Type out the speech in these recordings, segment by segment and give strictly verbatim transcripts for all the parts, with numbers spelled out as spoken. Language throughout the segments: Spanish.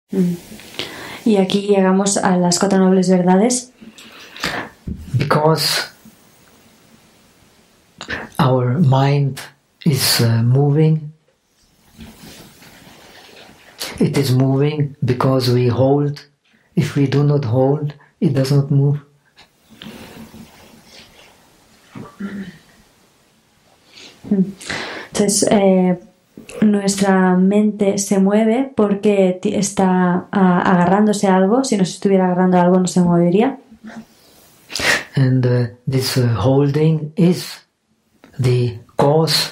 Mm. Y aquí llegamos a las cuatro nobles verdades. Because our mind is uh, moving. It is moving because we hold. If we do not hold, it does not move. Entonces, eh, nuestra mente se mueve porque está uh, agarrándose a algo. Si no se estuviera agarrando a algo, no se movería. And uh, this uh, holding is the cause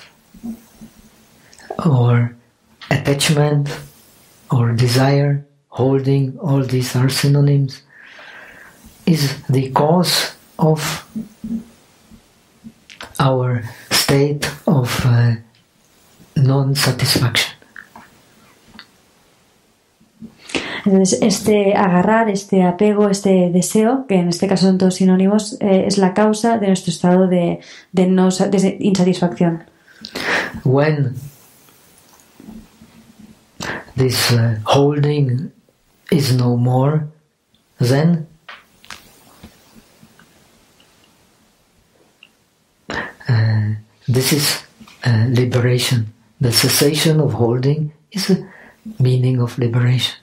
or attachment or desire. Holding, all these are synonyms, is the cause of our state of uh, non-satisfaction. Entonces, este agarrar, este apego, este deseo, que en este caso son todos sinónimos, eh, es la causa de nuestro estado de, de, no, de insatisfacción. When this uh, holding is no more, then uh, this is uh, liberation. The cessation of holding is a meaning of liberation.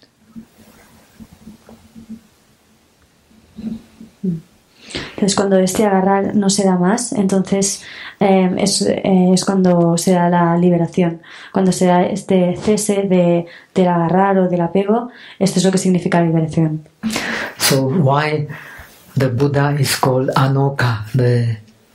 Entonces, cuando este agarrar no se da más, entonces eh, es, eh, es cuando se da la liberación. Cuando se da este cese de, del agarrar o del apego, esto es lo que significa liberación. So why the Buddha is called Anoka, the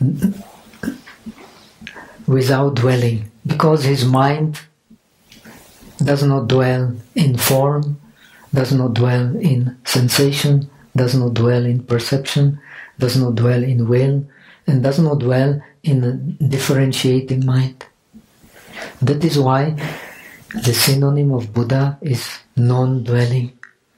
without dwelling? Because his mind does not dwell in form, does not dwell in sensation, does not dwell in perception, does not dwell in will, and does not dwell in a differentiating mind. That is why the synonym of Buddha is non-dwelling.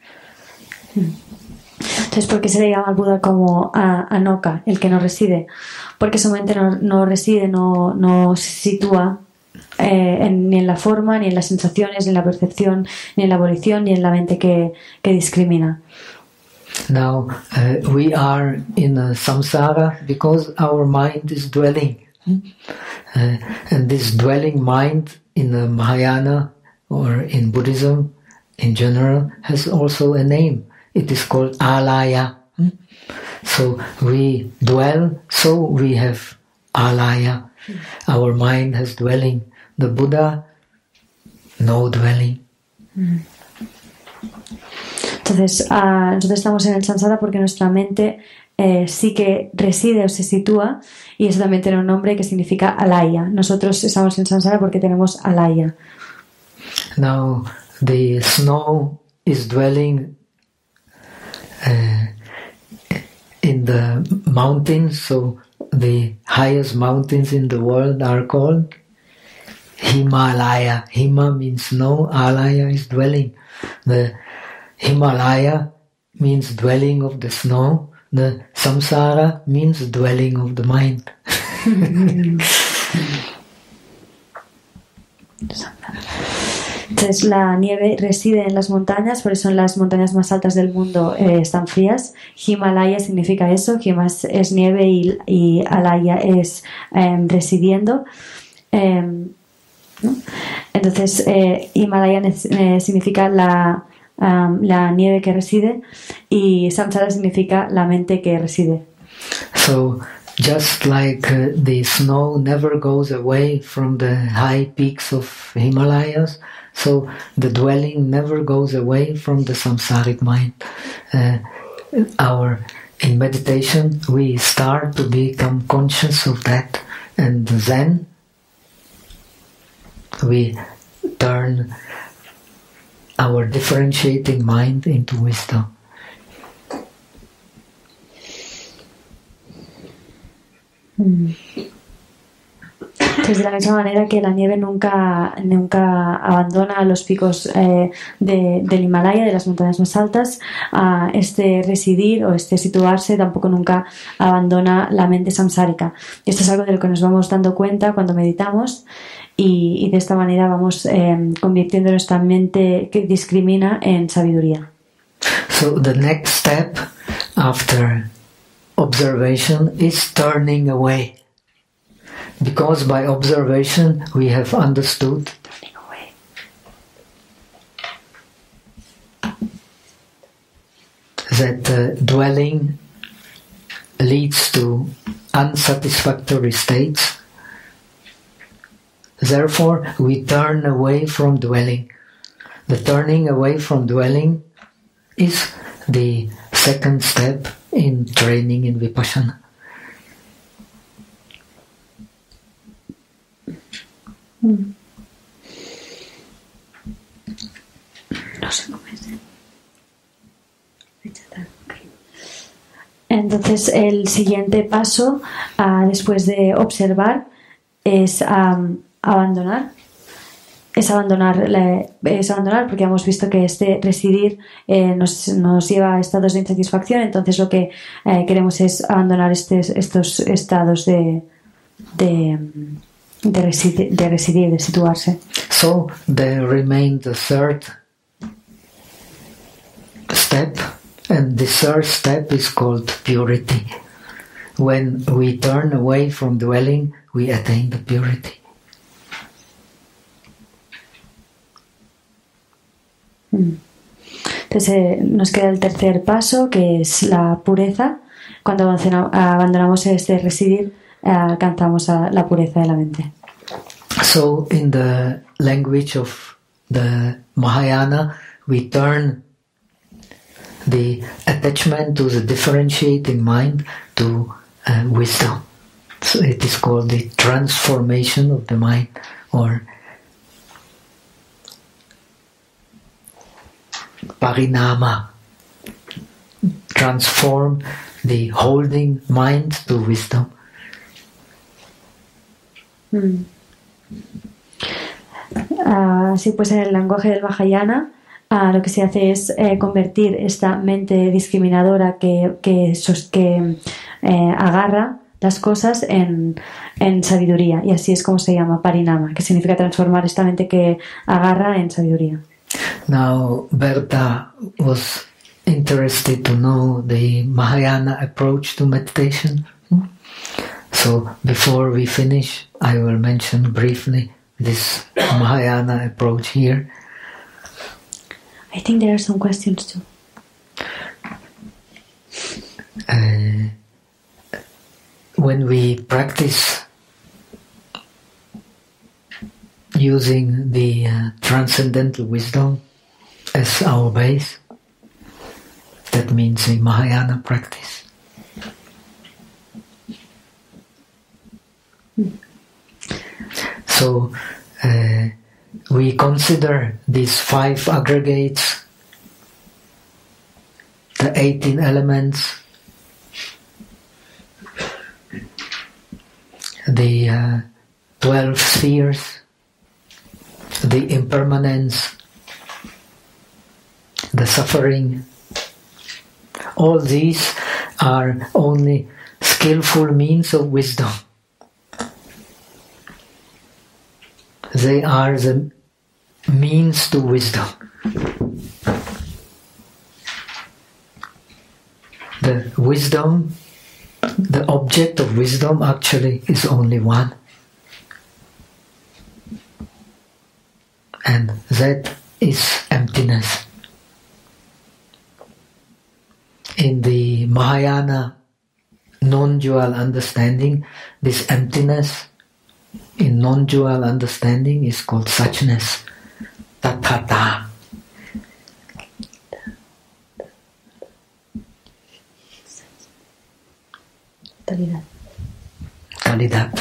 Entonces, ¿por qué se le llama al Buda como a, Anoka, el que no reside? Porque su mente no, no reside, no, no se sitúa eh, en, ni en la forma, ni en las sensaciones, ni en la percepción, ni en la volición, ni en la mente que, que discrimina. Now, uh, we are in a samsara because our mind is dwelling. Uh, and this dwelling mind in the Mahayana or in Buddhism in general has also a name. It is called alaya. So we dwell, so we have alaya. Our mind has dwelling. The Buddha, no dwelling. Mm. Entonces, uh, nosotros estamos en el samsara porque nuestra mente eh, sí que reside o se sitúa, y eso también tiene un nombre que significa alaya. Nosotros estamos en samsara porque tenemos alaya. Now, the snow is dwelling uh, in the mountains, so the highest mountains in the world are called Himalaya. Hima means snow, alaya is dwelling. The Himalaya means dwelling of the snow. The samsara means dwelling of the mind. Entonces la nieve reside en las montañas, por eso en las montañas más altas del mundo eh, están frías. Himalaya significa eso, Hima es, es nieve y, y alaya es eh, residiendo. Eh, ¿no? Entonces eh, Himalaya eh, significa la Um, la nieve que reside, y samsara significa la mente que reside. So just like uh, the snow never goes away from the high peaks of Himalayas, so the dwelling never goes away from the samsaric mind. Uh, our in meditation we start to become conscious of that, and then we turn our differentiating mind into wisdom. Mm. Pues de la misma manera que la nieve nunca, nunca abandona los picos eh, de, del Himalaya, de las montañas más altas, uh, este residir o este situarse tampoco nunca abandona la mente samsárica. Y esto es algo de lo que nos vamos dando cuenta cuando meditamos y, y de esta manera vamos eh, convirtiendo nuestra mente que discrimina en sabiduría. So the next step after observation is turning away. Because by observation we have understood that uh, dwelling leads to unsatisfactory states. Therefore, we turn away from dwelling. The turning away from dwelling is the second step in training in Vipassana. Mm. No sé cómo es. Entonces el siguiente paso uh, después de observar es um, abandonar es abandonar la, es abandonar porque hemos visto que este residir eh, nos, nos lleva a estados de insatisfacción. Entonces lo que eh, queremos es abandonar estes, estos estados de de De residir, de residir, de situarse. So there remained the third step, and the third step is called purity. When we turn away from dwelling, we attain the purity. Entonces eh, nos queda el tercer paso, que es la pureza. Cuando abandonamos este residir, alcanzamos a la pureza de la mente. So in the language of the Mahayana, we turn the attachment to the differentiating mind to uh, wisdom. So it is called the transformation of the mind, or parinama. Transform the holding mind to wisdom. Mm. Uh, sí, pues en el lenguaje del Mahayana uh, lo que se hace es eh, convertir esta mente discriminadora que, que, sos, que eh, agarra las cosas en, en sabiduría, y así es como se llama parinama, que significa transformar esta mente que agarra en sabiduría. Now Berta was interested to know the Mahayana approach to meditation. So before we finish, I will mention briefly this Mahayana approach here. I think there are some questions too. Uh, when we practice using the uh, transcendental wisdom as our base, that means a Mahayana practice. So uh, we consider these five aggregates, the eighteen elements, the uh, twelve spheres, the impermanence, the suffering. All these are only skillful means of wisdom. They are the means to wisdom. The wisdom, the object of wisdom actually is only one. And that is emptiness. In the Mahayana non-dual understanding, this emptiness in non-dual understanding is called suchness, tathata. Talidat. Talidat.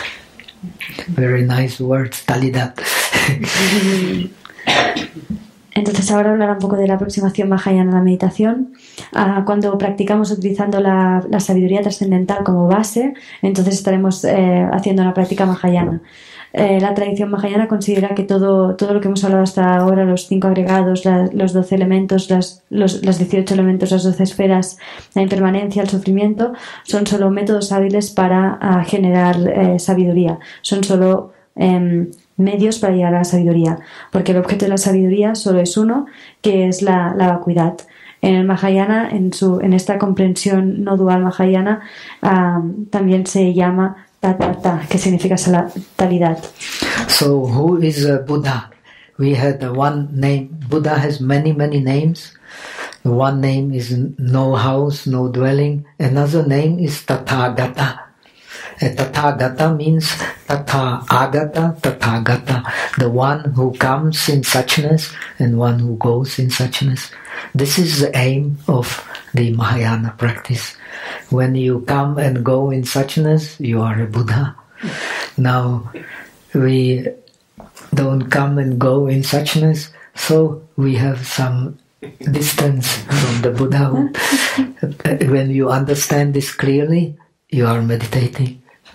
Very nice word, talidat. Entonces ahora hablará un poco de la aproximación Mahayana a la meditación. Uh, cuando practicamos utilizando la, la sabiduría trascendental como base, entonces estaremos eh, haciendo una práctica Mahayana. Eh, la tradición Mahayana considera que todo, todo lo que hemos hablado hasta ahora, los cinco agregados, la, los doce elementos, las, los los dieciocho elementos, las doce esferas, la impermanencia, el sufrimiento, son solo métodos hábiles para uh, generar eh, sabiduría. Son solo eh, medios para llegar a la sabiduría, porque el objeto de la sabiduría solo es uno, que es la, la vacuidad. En el Mahayana, en, su, en esta comprensión no dual Mahayana, um, también se llama Tathata, que significa totalidad. So, who is a Buddha? We had one name. Buddha has many, many names. One name is no house, no dwelling. Another name is Tathagata. Uh, Tathagata means Tatha Agata, Tathagata, the one who comes in suchness and one who goes in suchness. This is the aim of the Mahayana practice. When you come and go in suchness, you are a Buddha. Now, we don't come and go in suchness, so we have some distance from the Buddhahood. When you understand this clearly, you are meditating.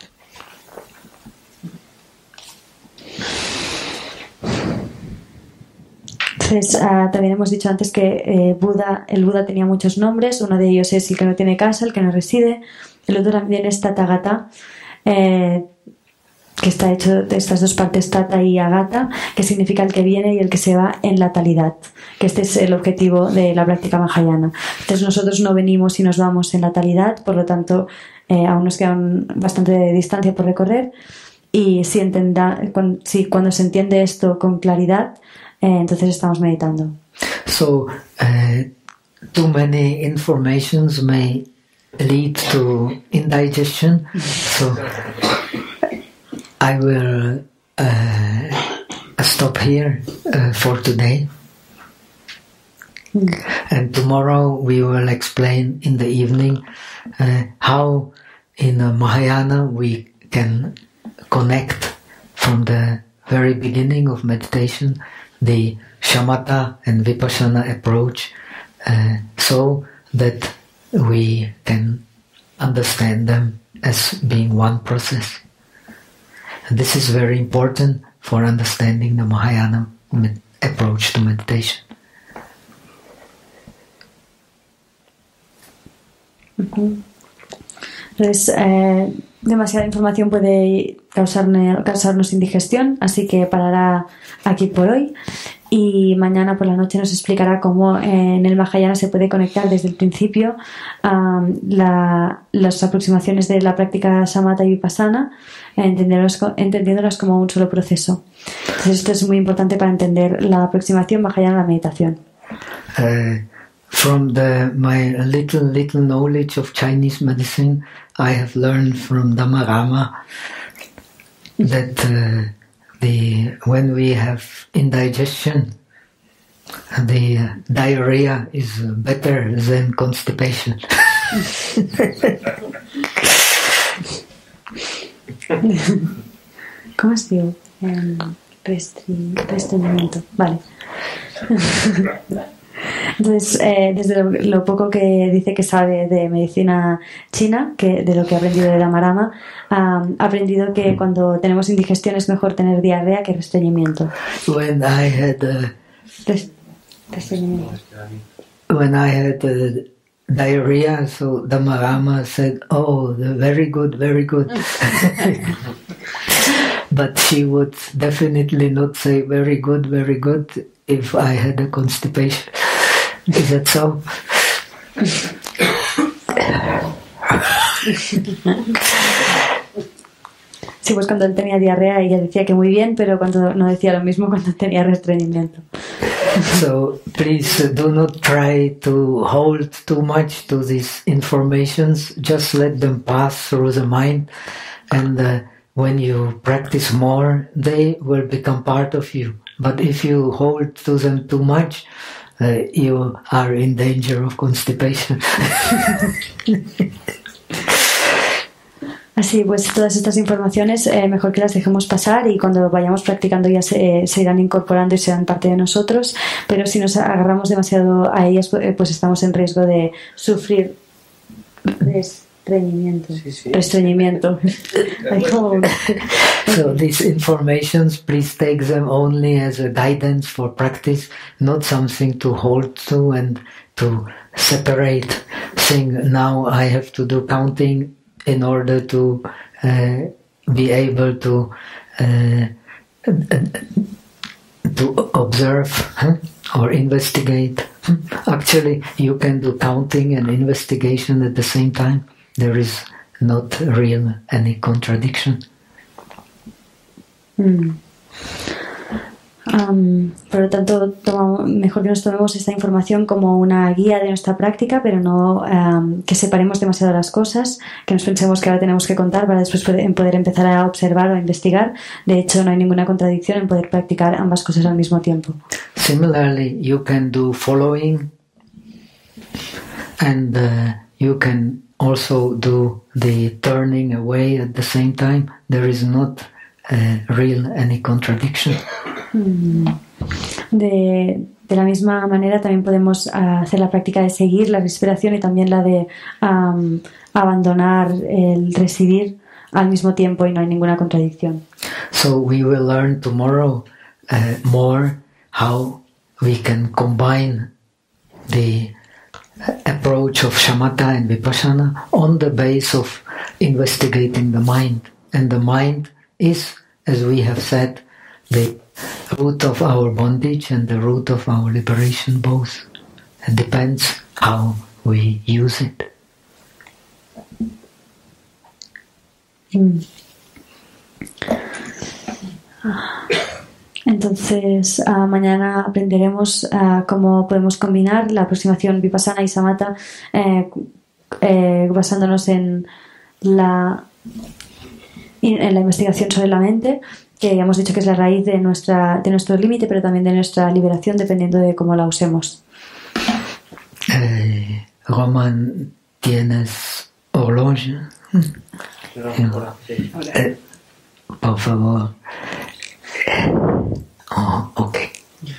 Entonces, uh, también hemos dicho antes que eh, Buda, el Buda tenía muchos nombres. Uno de ellos es el que no tiene casa, el que no reside. El otro también es Tathagata, eh, que está hecho de estas dos partes, Tata y Agata, que significa el que viene y el que se va en la talidad, que este es el objetivo de la práctica Mahayana. Entonces nosotros no venimos y nos vamos en la talidad, por lo tanto eh, aún nos queda un, bastante de distancia por recorrer, y si, entenda, cuando, si cuando se entiende esto con claridad, Eh, entonces estamos meditando. So, uh, too many informations may lead to indigestion. So, I will uh, stop here uh, for today. Mm. And tomorrow we will explain in the evening uh, how in uh, Mahayana we can connect from the very beginning of meditation the shamatha and vipassana approach, uh, so that we can understand them as being one process. And this is very important for understanding the Mahayana med- approach to meditation. Mm-hmm. Entonces, eh, demasiada información puede causarne, causarnos indigestión, así que parará aquí por hoy, y mañana por la noche nos explicará cómo en el Mahayana se puede conectar desde el principio um, la, las aproximaciones de la práctica Samatha y Vipassana, entendiéndolas, entendiéndolas como un solo proceso. Entonces esto es muy importante para entender la aproximación Mahayana a la meditación. Uh, from the, my little, little knowledge of Chinese medicine, I have learned from Dhammarama that uh, the when we have indigestion, the uh, diarrhea is better than constipation. ¿Cómo es digo? Um, restri- restringimiento. Vale. Entonces, eh, desde lo, lo poco que dice que sabe de medicina china, que de lo que ha aprendido de Dhammarama, um, ha aprendido que cuando tenemos indigestión es mejor tener diarrea que restreñimiento. When I had uh, Res- restreñimiento. when I had uh, diarrhea, so Dhammarama said, "Oh, the very good, very good." But she would definitely not say very good, very good if I had a constipation. Is that so? Sí, pues cuando él tenía diarrea ella decía que muy bien, pero cuando no decía lo mismo cuando tenía restreñimiento. So please uh, do not try to hold too much to these informations. Just let them pass through the mind, and uh, when you practice more, they will become part of you. But if you hold to them too much, Uh, you are in danger of constipation. Así pues, todas estas informaciones eh, mejor que las dejemos pasar y cuando vayamos practicando ya se, eh, se irán incorporando y serán parte de nosotros, pero si nos agarramos demasiado a ellas eh, pues estamos en riesgo de sufrir restreñimiento. Sí, sí. Restreñimiento. So these informations, please take them only as a guidance for practice, not something to hold to and to separate, saying now I have to do counting in order to uh, be able to uh, to observe huh, or investigate. Actually, you can do counting and investigation at the same time. There is not real any contradiction. Mm. Um, por lo tanto, tomamos, mejor que nos tomemos esta información como una guía de nuestra práctica, pero no um, que separemos demasiado las cosas, que nos pensemos que ahora tenemos que contar para después poder, poder empezar a observar o a investigar. De hecho, no hay ninguna contradicción en poder practicar ambas cosas al mismo tiempo. Similarly, you can do following and uh, you can also do the turning away at the same time. There is not uh, real any contradiction. De, de la misma manera también podemos uh, hacer la práctica de seguir la respiración y también la de um, abandonar el residir al mismo tiempo y no hay ninguna contradicción. So we will learn tomorrow uh, more how we can combine the approach of shamatha and vipassana on the base of investigating the mind. And the mind is, as we have said, the root of our bondage and the root of our liberation both. It depends how we use it. Mm. Entonces, uh, mañana aprenderemos uh, cómo podemos combinar la aproximación vipassana y samatha eh, eh, basándonos en la, en la investigación sobre la mente, que ya hemos dicho que es la raíz de, nuestra, de nuestro límite, pero también de nuestra liberación, dependiendo de cómo la usemos. Eh, Roman, ¿tienes horloge? Eh, por favor. Oh, okay.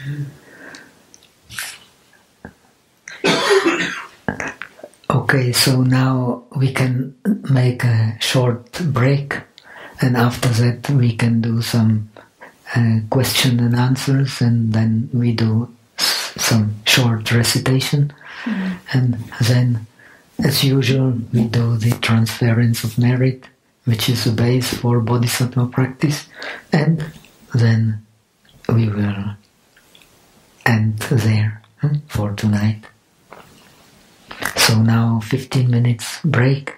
Okay, so now we can make a short break. And after that we can do some uh, question and answers, and then we do s- some short recitation. Mm-hmm. And then, as usual, we do the transference of merit, which is the base for bodhisattva practice. And then we will end there hmm, for tonight. So now fifteen minutes break.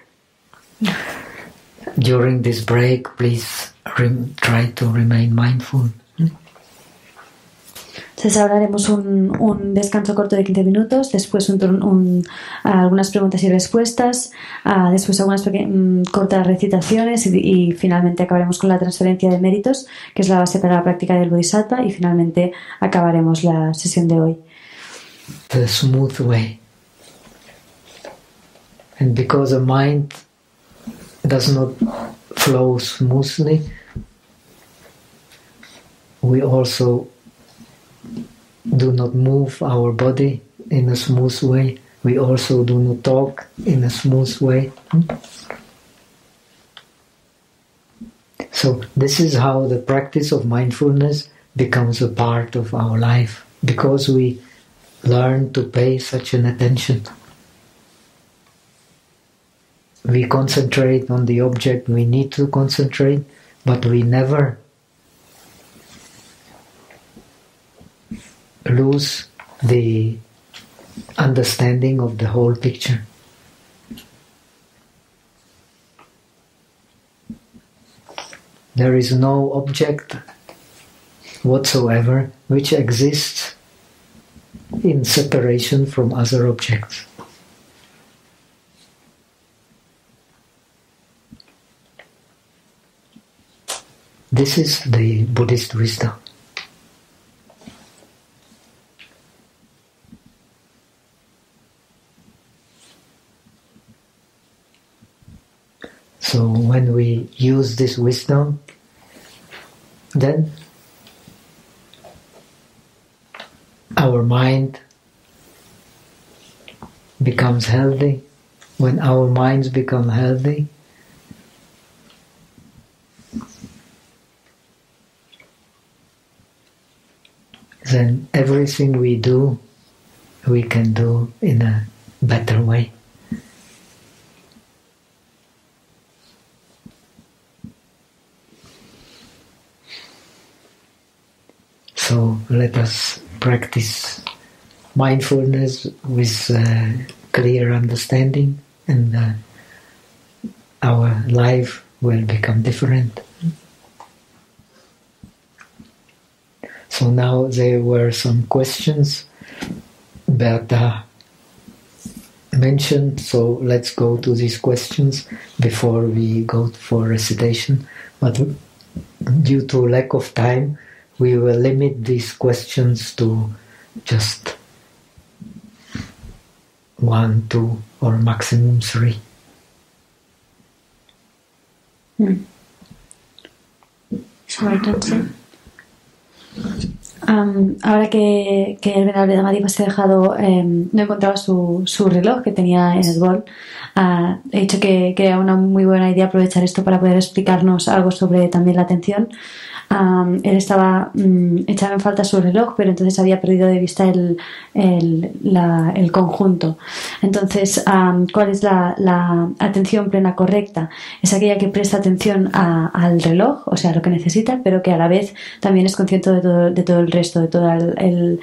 During this break, please re- try to remain mindful. Entonces ahora haremos un, un descanso corto de quince minutos, después un, un, algunas preguntas y respuestas, uh, después algunas peque- um, cortas recitaciones y, y finalmente acabaremos con la transferencia de méritos, que es la base para la práctica del Bodhisattva, y finalmente acabaremos la sesión de hoy. The smooth way. And because the mind does not flow smoothly, we also do not move our body in a smooth way. We also do not talk in a smooth way. So this is how the practice of mindfulness becomes a part of our life, because we learn to pay such an attention. We concentrate on the object we need to concentrate, but we never lose the understanding of the whole picture. There is no object whatsoever which exists in separation from other objects. This is the Buddhist wisdom. So when we use this wisdom, then our mind becomes healthy. When our minds become healthy, then everything we do, we can do in a better way. So let us practice mindfulness with uh, clear understanding, and uh, our life will become different. So now there were some questions Berta mentioned, so let's go to these questions before we go for recitation. But due to lack of time, we will limit these questions to just one, two, or maximum three. Hmm. Shall I answer? Um, ahora que, que el venerable Dhammadipa se ha dejado, eh, no encontraba su, su reloj que tenía en el bol, uh, he dicho que, que era una muy buena idea aprovechar esto para poder explicarnos algo sobre también la atención. Um, él estaba um, echaba en falta su reloj, pero entonces había perdido de vista el, el, la, el conjunto. Entonces, um, ¿cuál es la, la atención plena correcta? Es aquella que presta atención a, al reloj, o sea, lo que necesita, pero que a la vez también es consciente de todo, de todo el resto, de toda el, el,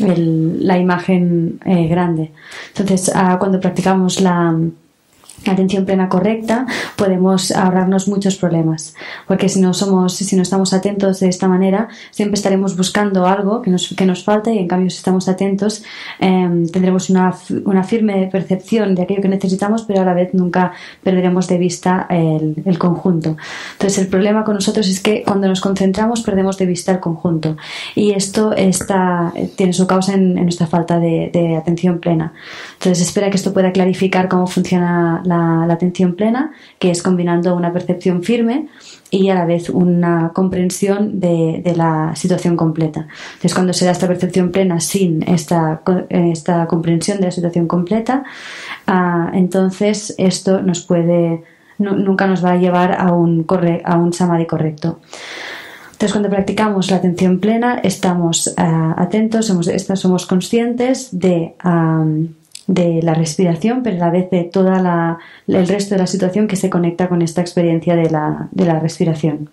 el, la imagen eh, grande. Entonces, uh, cuando practicamos la atención plena correcta, podemos ahorrarnos muchos problemas, porque si no somos, si no estamos atentos de esta manera, siempre estaremos buscando algo que nos, que nos falta, y en cambio si estamos atentos eh, tendremos una, una firme percepción de aquello que necesitamos, pero a la vez nunca perderemos de vista el, el conjunto. Entonces el problema con nosotros es que cuando nos concentramos perdemos de vista el conjunto, y esto está, tiene su causa en, en nuestra falta de, de atención plena. Entonces espera que esto pueda clarificar cómo funciona la La, la atención plena, que es combinando una percepción firme y a la vez una comprensión de, de la situación completa. Entonces, cuando se da esta percepción plena sin esta, esta comprensión de la situación completa, uh, entonces esto nos puede, no, nunca nos va a llevar a un, corre, a un samadhi correcto. Entonces, cuando practicamos la atención plena, estamos uh, atentos, somos, somos conscientes de um, de la respiración, pero a la vez de toda la, el resto de la situación que se conecta con esta experiencia de la, de la respiración.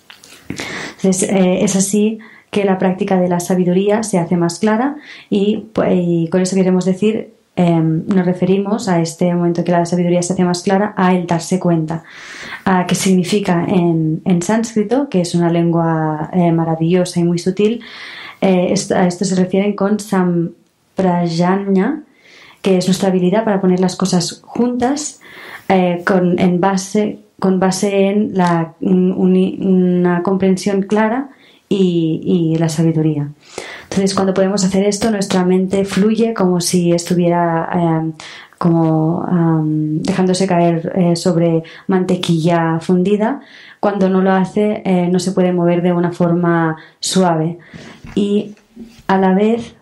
Entonces, eh, es así que la práctica de la sabiduría se hace más clara, y, y con eso queremos decir, eh, nos referimos a este momento que la sabiduría se hace más clara, a el darse cuenta, a que significa en, en sánscrito, que es una lengua eh, maravillosa y muy sutil. Eh, esto, a esto se refieren con samprajña, que es nuestra habilidad para poner las cosas juntas eh, con, en base, con base en la, un, una comprensión clara y, y la sabiduría. Entonces, cuando podemos hacer esto, nuestra mente fluye como si estuviera eh, como um, dejándose caer eh, sobre mantequilla fundida. Cuando no lo hace, eh, no se puede mover de una forma suave. Y a la vez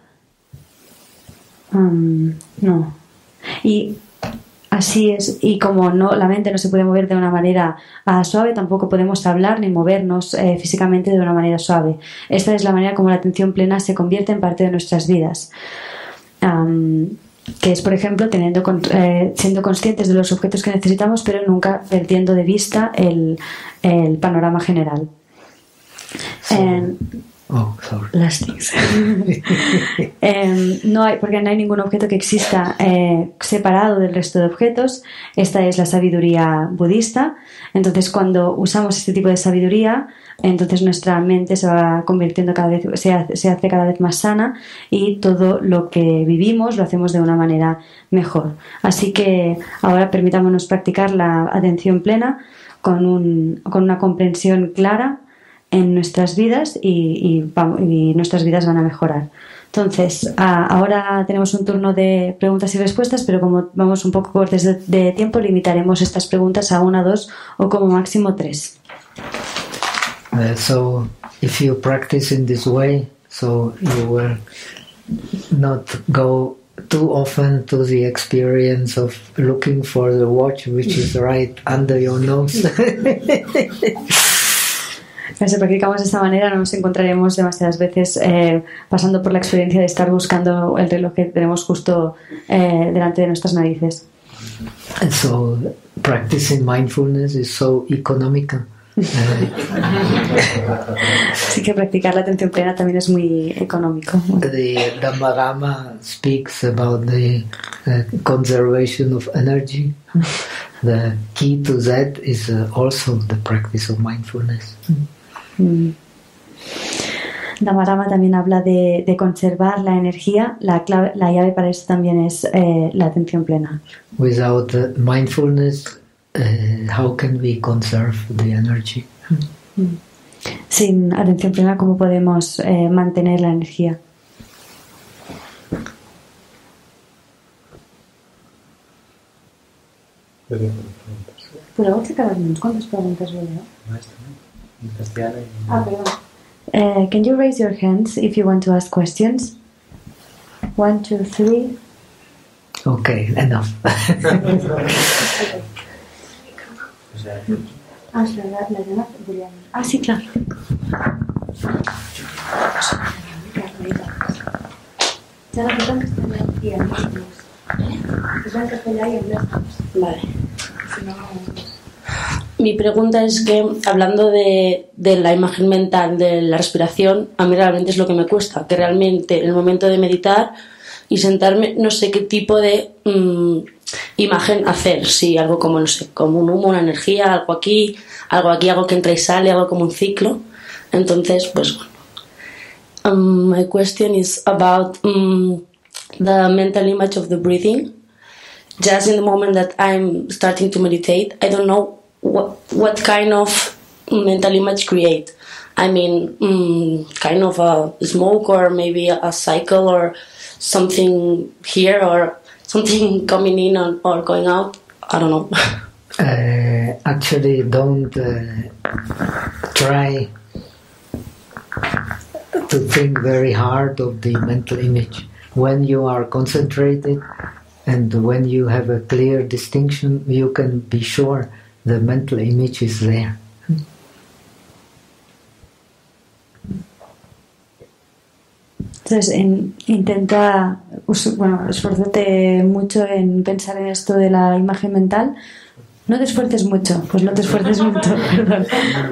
Um, no. Y así es, y como no, la mente no se puede mover de una manera uh, suave, tampoco podemos hablar ni movernos eh, físicamente de una manera suave. Esta es la manera como la atención plena se convierte en parte de nuestras vidas. Um, que es, por ejemplo, teniendo, eh, siendo conscientes de los objetos que necesitamos, pero nunca perdiendo de vista el, el panorama general. Sí. And, Oh, sorry. Las things. eh, no hay, porque no hay ningún objeto que exista eh, separado del resto de objetos. Esta es la sabiduría budista. Entonces, cuando usamos este tipo de sabiduría, entonces nuestra mente se va convirtiendo cada vez, se hace, se hace cada vez más sana, y todo lo que vivimos lo hacemos de una manera mejor. Así que ahora permitámonos practicar la atención plena con, un, con una comprensión clara en nuestras vidas y, y, vamos, y nuestras vidas van a mejorar. Entonces, a, ahora tenemos un turno de preguntas y respuestas, pero como vamos un poco cortos de, de tiempo, limitaremos estas preguntas a una, dos o como máximo tres. Uh, so, if you practice in this way, so you will not go too often to the experience of looking for the watch which is right under your nose. Si practicamos de esta manera, no nos encontraremos demasiadas veces eh, pasando por la experiencia de estar buscando el reloj que tenemos justo eh, delante de nuestras narices. And so, practicing mindfulness is so economical. Así que practicar la atención plena también es muy económico. The Dhammarama speaks about the uh, conservation of energy. The key to that is uh, also the practice of mindfulness. Mm. Dhammarama también habla de, de conservar la energía. La, clave, la llave para eso también es eh, la atención plena. Without uh, mindfulness, Uh, how can we conserve the energy? Mm. Sin atención plena, ¿cómo podemos eh, mantener la energía? ¿Puedo checar unas cuantas preguntas? Ah, perdón. Uh, can you raise your hands if you want to ask questions? One, two, three. Okay, enough. Okay. Ah, sí, la, la de Julián. Ah, sí, claro. Vale. Mi pregunta es que, hablando de, de la imagen mental de la respiración, a mí realmente es lo que me cuesta, que realmente en el momento de meditar y sentarme, no sé qué tipo de mmm, imagen hacer, si algo como, no sé, como un humo, una energía, algo aquí, algo aquí, algo que entra y sale, algo como un ciclo. Entonces, pues bueno. Um, my question is about um, the mental image of the breathing. Just in the moment that I'm starting to meditate, I don't know what what kind of mental image create. I mean, um, kind of a smoke or maybe a, a cycle or something here or something coming in or, or going out. I don't know. Uh, actually, don't uh, try to think very hard of the mental image. When you are concentrated and when you have a clear distinction, you can be sure the mental image is there. Entonces, en, intenta, bueno, esfuérzate mucho en pensar en esto de la imagen mental. No te esfuerces mucho, pues no te esfuerces mucho, perdón.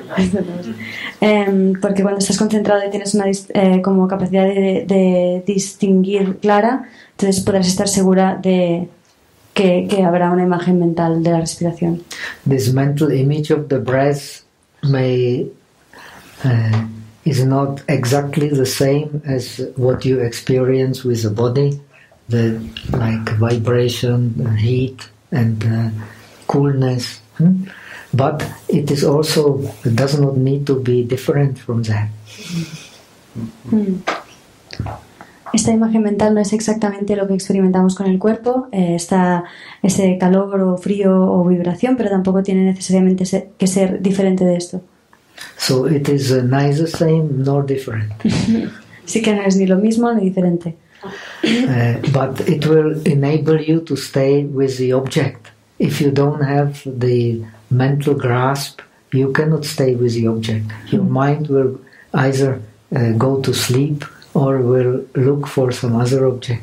eh, porque cuando estás concentrado y tienes una eh, como capacidad de, de distinguir clara, entonces podrás estar segura de que, que habrá una imagen mental de la respiración. This mental image of the breath may uh, is not exactly the same as what you experience with the body, the like vibration, heat, and uh, coolness. Hmm? But it is also it does not need to be different from that. Hmm. Esta imagen mental no es exactamente lo que experimentamos con el cuerpo, eh, está ese calor o frío o vibración, pero tampoco tiene necesariamente ser, que ser diferente de esto. So it is uh, neither same nor different. Sí que no es ni lo mismo ni diferente. Uh, but it will enable you to stay with the object. If you don't have the mental grasp, you cannot stay with the object. Your mind will either uh, go to sleep or will look for some other object.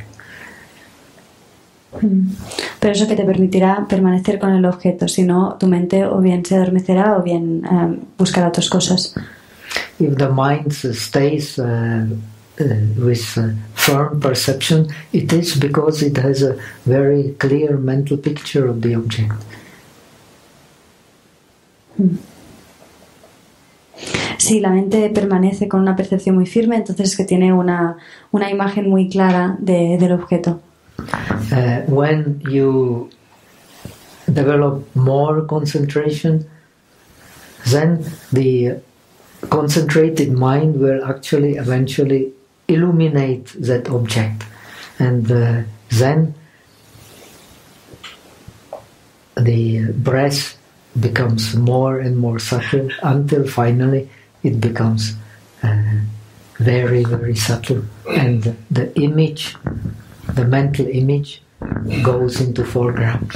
Pero eso que te permitirá permanecer con el objeto, si no tu mente o bien se adormecerá o bien um, buscará otras cosas. If the mind stays uh, uh, with uh, firm perception, it is because it has a very clear mental picture of the object. Si la mente permanece con una percepción muy firme, entonces es que tiene una, una imagen muy clara de, del objeto. Uh, when you develop more concentration, then the concentrated mind will actually eventually illuminate that object, and uh, then the breath becomes more and more subtle until finally it becomes uh, very, very subtle, and the image, the mental image, goes into foreground.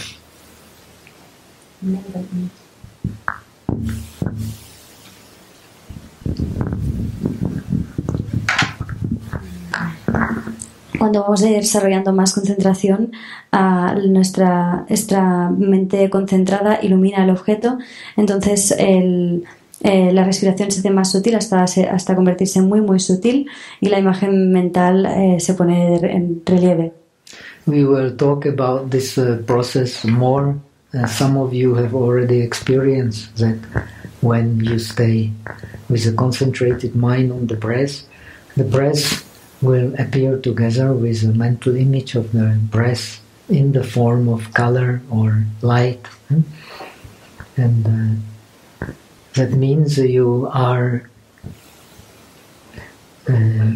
Cuando vamos a ir desarrollando más concentración, uh, nuestra, nuestra mente concentrada ilumina el objeto, entonces el, eh, la respiración se hace más sutil hasta, hasta convertirse en muy muy sutil y la imagen mental eh, se pone en relieve. We will talk about this uh, process more. Uh, some of you have already experienced that when you stay with a concentrated mind on the breath, the breath will appear together with a mental image of the breath in the form of color or light. Hmm? And uh, that means you are uh,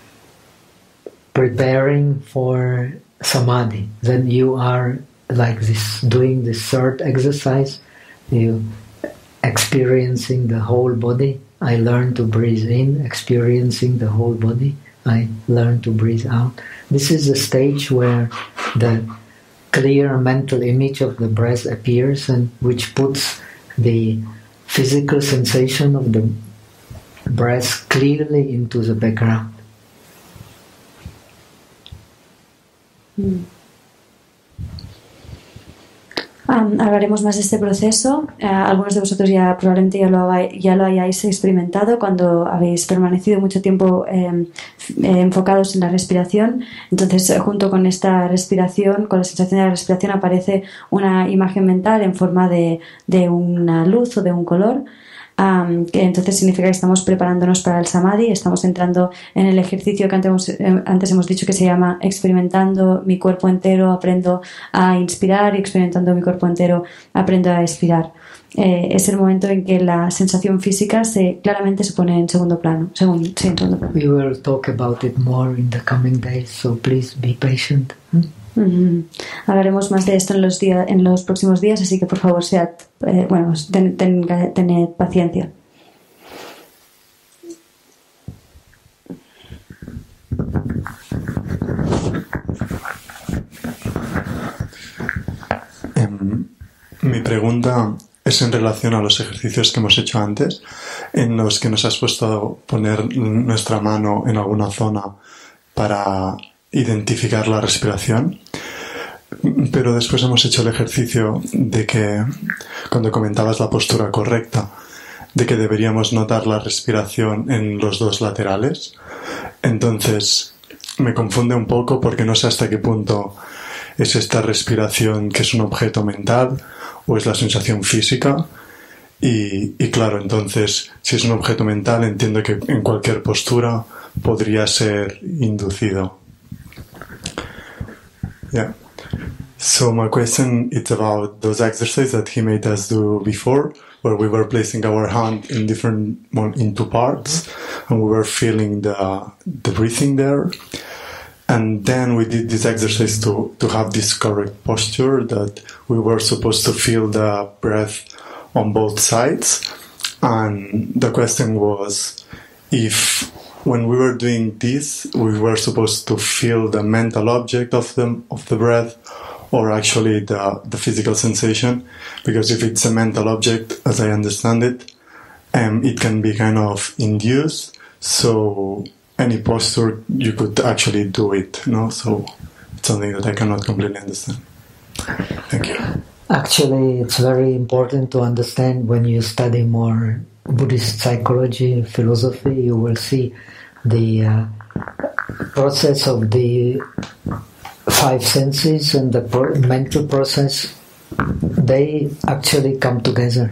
preparing for samadhi. Then you are like this, doing this third exercise, you experiencing the whole body. I learn to breathe in, experiencing the whole body. I learn to breathe out. This is the stage where the clear mental image of the breath appears, and which puts the physical sensation of the breath clearly into the background. Mm. Um, hablaremos más de este proceso. Uh, algunos de vosotros ya probablemente ya lo, ya lo hayáis experimentado cuando habéis permanecido mucho tiempo eh, eh, enfocados en la respiración. Entonces, eh, junto con esta respiración, con la sensación de la respiración, aparece una imagen mental en forma de, de una luz o de un color. Um, que entonces significa que estamos preparándonos para el samadhi, estamos entrando en el ejercicio que antes hemos, eh, antes hemos dicho que se llama experimentando mi cuerpo entero, aprendo a inspirar, y experimentando mi cuerpo entero, aprendo a expirar. Eh, es el momento en que la sensación física se, claramente se pone en segundo plano. Segundo, sí, en segundo plano. We will talk about it more in the coming days, so please be patient. Hmm? Mm-hmm. Hablaremos más de esto en los días, en los próximos días, así que por favor sead, eh, bueno, ten, ten, tened paciencia. Um, mi pregunta es en relación a los ejercicios que hemos hecho antes, en los que nos has puesto a poner nuestra mano en alguna zona para identificar la respiración, pero después hemos hecho el ejercicio de que, cuando comentabas la postura correcta, de que deberíamos notar la respiración en los dos laterales. Entonces me confunde un poco porque no sé hasta qué punto es esta respiración que es un objeto mental o es la sensación física. Y, y claro, entonces si es un objeto mental, entiendo que en cualquier postura podría ser inducido. Yeah. So my question is about those exercises that he made us do before, where we were placing our hand in different, in two parts, and we were feeling the the breathing there. And then we did this exercise to, to have this correct posture, that we were supposed to feel the breath on both sides. And the question was if, when we were doing this, we were supposed to feel the mental object of the of the breath, or actually the the physical sensation. Because if it's a mental object, as I understand it, um, it can be kind of induced. So any posture, you could actually do it. No, so it's something that I cannot completely understand. Thank you. Actually, it's very important to understand when you study more Buddhist psychology, philosophy, you will see the uh, process of the five senses and the pro- mental process, they actually come together.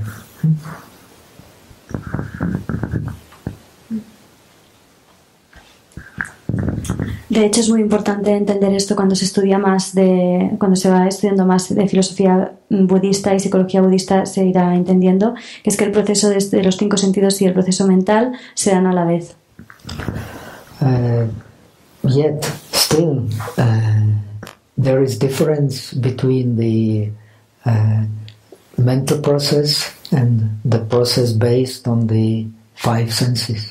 De hecho, es muy importante entender esto cuando se estudia más de, cuando se va estudiando más de filosofía budista y psicología budista, se irá entendiendo que es que el proceso de, de los cinco sentidos y el proceso mental se dan a la vez. Uh, yet, still, uh, there is difference between the uh, mental process and the process based on the five senses.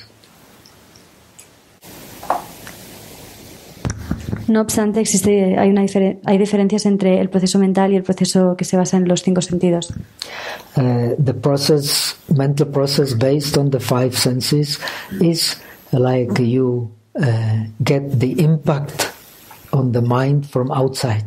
No obstante, existe, hay, una diferen- hay diferencias entre el proceso mental y el proceso que se basa en los cinco sentidos. Uh, the process, mental process based on the five senses is like you uh, get the impact on the mind from outside.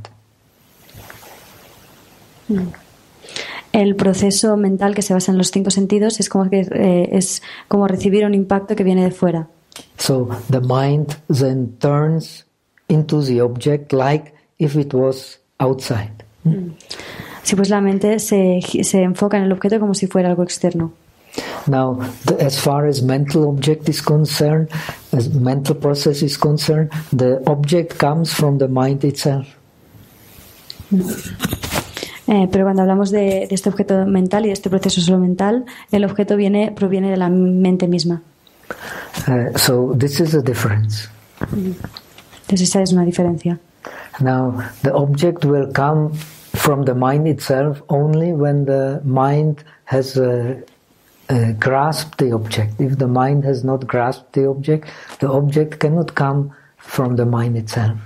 El proceso mental que se basa en los cinco sentidos es como, que, eh, es como recibir un impacto que viene de fuera. So the mind then turns into the object like if it was outside. Sí, pues la mente se, se enfoca en el objeto como si fuera algo externo. Now, the, as far as mental object is concerned, as mental process is concerned, the object comes from the mind itself. Eh, pero cuando hablamos de, de este objeto mental y de este proceso solo mental, el objeto viene proviene de la mente misma. Uh, so this is a difference. Entonces esa es una diferencia. Now, the object will come from the mind itself only when the mind has uh, uh, grasped the object. If the mind has not grasped the object, the object cannot come from the mind itself.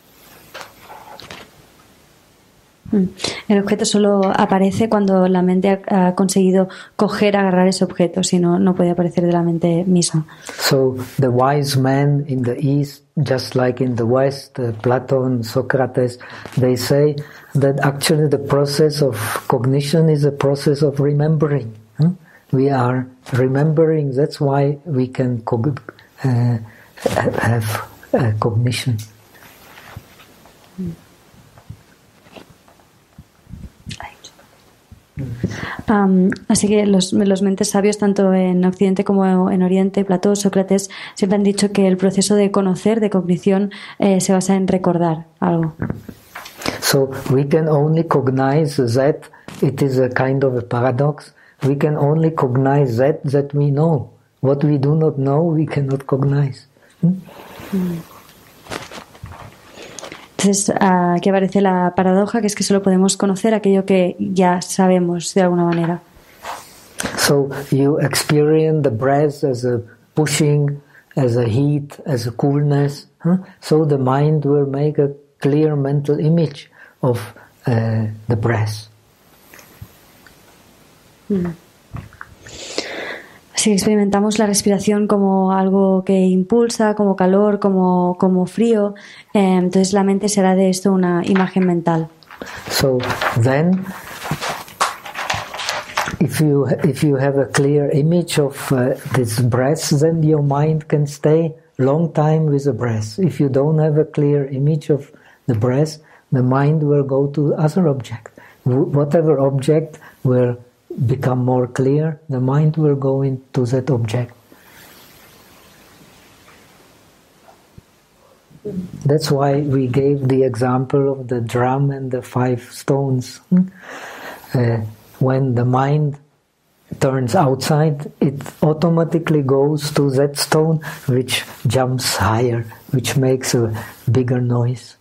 El objeto solo aparece cuando la mente ha, ha conseguido coger, agarrar ese objeto, si no, no puede aparecer de la mente misma. So the wise men in the East, just like in the West, uh, Platon, Socrates, they say that actually the process of cognition is a process of remembering. Huh? We are remembering, that's why we can cog- uh, have uh, cognition. Um, así que los, los mentes sabios, tanto en Occidente como en Oriente, Platón, Sócrates, siempre han dicho que el proceso de conocer, de cognición, eh, se basa en recordar algo. So we can only cognize that it is a kind of a paradox. We can only cognize that that we know. What we do not know, we cannot cognize. Hmm? Entonces aquí aparece la paradoja, que es que solo podemos conocer aquello que ya sabemos de alguna manera. So you experience the breath as a pushing, as a heat, as a coolness. Huh? So the mind will make a clear mental image of uh, the breath. Mm. Si experimentamos la respiración como algo que impulsa, como calor, como, como frío, eh, entonces la mente será de esto una imagen mental. So then, if you if you have a clear image of uh, this breath, then your mind can stay long time with the breath. If you don't have a clear image of the breath, the mind will go to other object. Whatever object will become more clear, the mind will go into that object. That's why we gave the example of the drum and the five stones. Uh, when the mind turns outside, it automatically goes to that stone which jumps higher, which makes a bigger noise.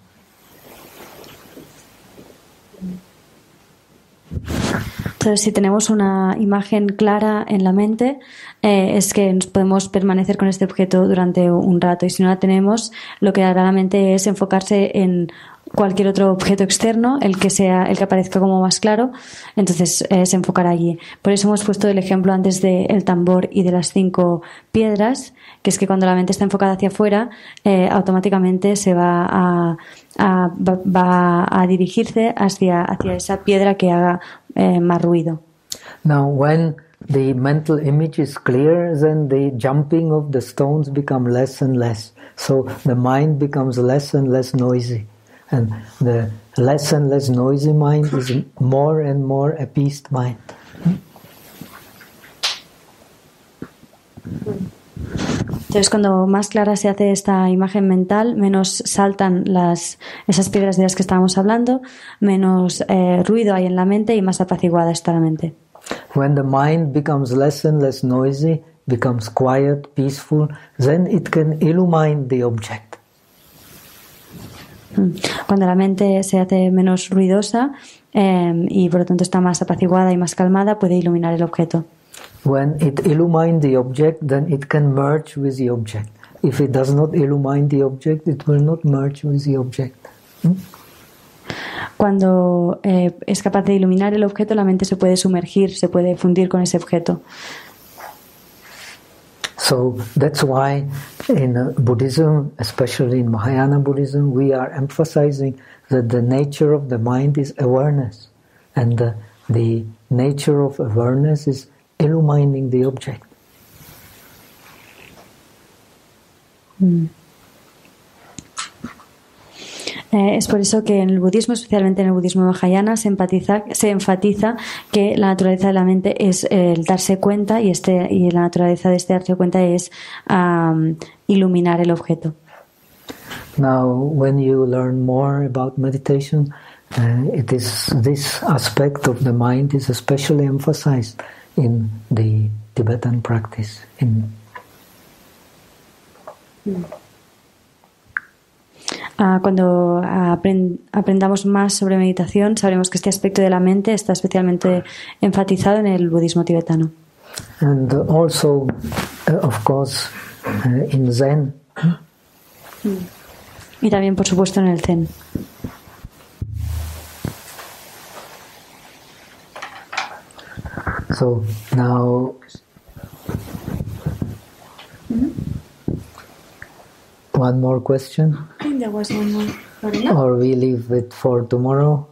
Entonces, si tenemos una imagen clara en la mente, eh, es que nos podemos permanecer con este objeto durante un rato. Y si no la tenemos, lo que hará la mente es enfocarse en cualquier otro objeto externo, el que sea, el que aparezca como más claro, entonces eh, se enfocará allí. Por eso hemos puesto el ejemplo antes del tambor y de las cinco piedras, que es que cuando la mente está enfocada hacia afuera, eh, automáticamente se va a, a, va, va a dirigirse hacia, hacia esa piedra que haga eh, más ruido. Now, when the mental image is clear, then the jumping of the stones become less and less. So the mind becomes less and less noisy. And the less and less noisy mind is more and more appeased mind. Hmm? Entonces, cuando más clara se hace esta imagen mental, menos saltan las, esas piedras de las que estábamos hablando, menos eh, ruido hay en la mente y más apaciguada está la mente. When the mind becomes less and less noisy, becomes quiet, peaceful, then it can illumine the object. Cuando la mente se hace menos ruidosa eh, y por lo tanto está más apaciguada y más calmada, puede iluminar el objeto. When it illumines the object, then it can merge with the object. If it does not illumine the object, it will not merge with the object. Hmm? Cuando eh, es capaz de iluminar el objeto, la mente se puede sumergir, se puede fundir con ese objeto. So that's why in uh, Buddhism, especially in Mahayana Buddhism, we are emphasizing that the nature of the mind is awareness, and the, the nature of awareness is illumining the object. Mm. Eh, es por eso que en el budismo, especialmente en el budismo mahayana, se, empatiza, se enfatiza que la naturaleza de la mente es el darse cuenta y, este, y la naturaleza de este darse cuenta es um, iluminar el objeto. Now, when you learn more about meditation, uh, it is this aspect of the mind is especially emphasized in the Tibetan practice. In mm. Uh, cuando aprend aprendamos más sobre meditación, sabremos que este aspecto de la mente está especialmente enfatizado en el budismo tibetano. And also, uh, of course, uh, in Zen. Mm. Y también, por supuesto, en el Zen. So now. Mm-hmm. One more question? I think there was one more. Or we leave it for tomorrow?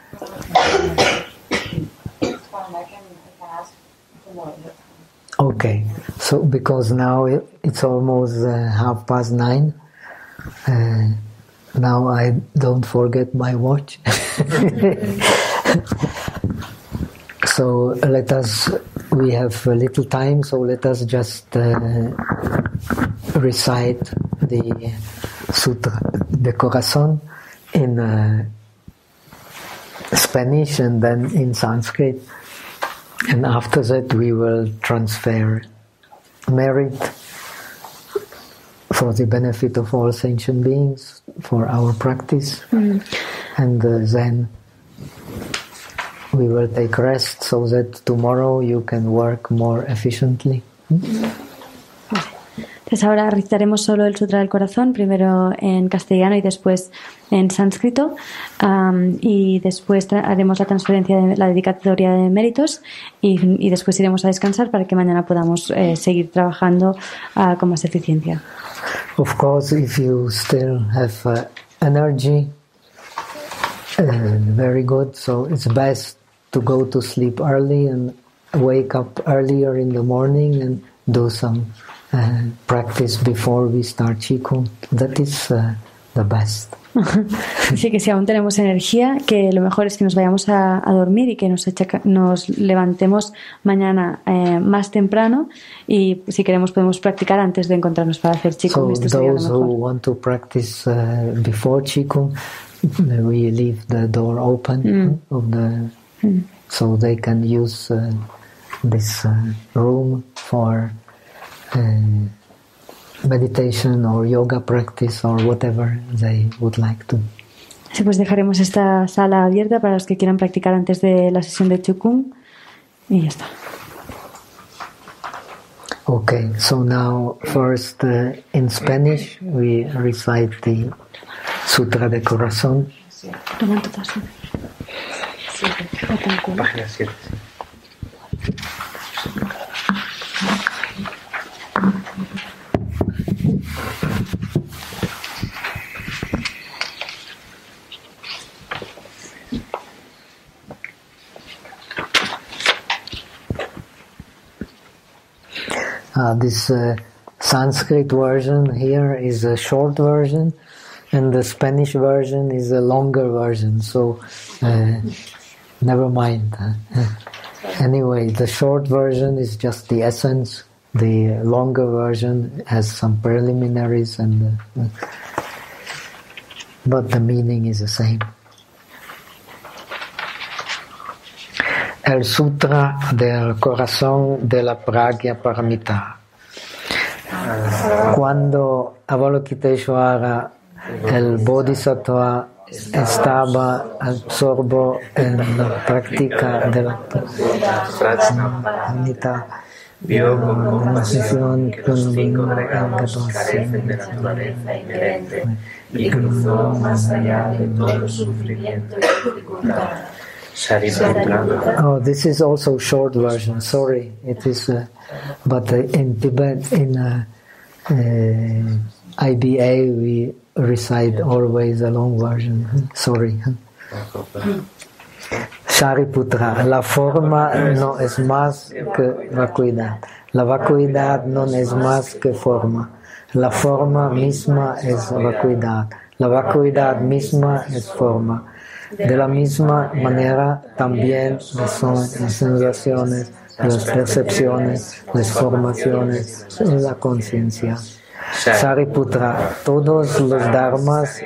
Okay, so because now it, it's almost uh, half past nine, uh, now I don't forget my watch. So let us, we have a little time, so let us just uh, recite the Sutra de Corazón in uh, Spanish and then in Sanskrit, and after that we will transfer merit for the benefit of all sentient beings for our practice, mm. and uh, then we will take rest so that tomorrow you can work more efficiently. Mm. Entonces ahora recitaremos solo el Sutra del Corazón, primero en castellano y después en sánscrito, um, y después haremos la transferencia de la dedicatoria de méritos y, y después iremos a descansar para que mañana podamos eh, seguir trabajando uh, con más eficiencia. Of course, if you still have uh, energy, uh, very good, so it's best to go to sleep early and wake up earlier in the morning and do some Uh, practice before we start Qigong. That is uh, the best. Dice que si aún tenemos energía, que lo mejor es que nos vayamos a, a dormir y que nos, echa, nos levantemos mañana eh, más temprano, y si queremos podemos practicar antes de encontrarnos para hacer Qigong. So those who want to practice uh, before Qigong, we leave the door open mm. of the mm. so they can use uh, this uh, room for Uh, meditation or yoga practice or whatever they would like to. Sí, pues dejaremos esta sala abierta para los que quieran practicar antes de la sesión de Qigong y ya está. Okay, so now first uh, in Spanish we recite the Sutra de Corazón. Página siete. Uh, this uh, Sanskrit version here is a short version, and the Spanish version is a longer version, so uh, never mind. Anyway, the short version is just the essence the longer version has some preliminaries, and uh, but the meaning is the same. El Sutra del Corazón de la Pragya Paramita. Cuando Avalokiteshvara, el Bodhisattva, estaba absorto en la práctica de la Paramita, vio como compasión que los cinco regalos carecen de naturaleza inherente y cruzó más allá de todo sufrimiento y dificultad. Oh, this is also short version. Sorry, it is, uh, but uh, in Tibet, in uh, uh, I B A, we recite always a long version. Sorry. Shariputra, la forma no es más que vacuidad. La vacuidad no es más que forma. La forma misma es vacuidad. La vacuidad misma es forma. De la misma manera también son las sensaciones, las percepciones, las formaciones y la conciencia. Shariputra, todos los dharmas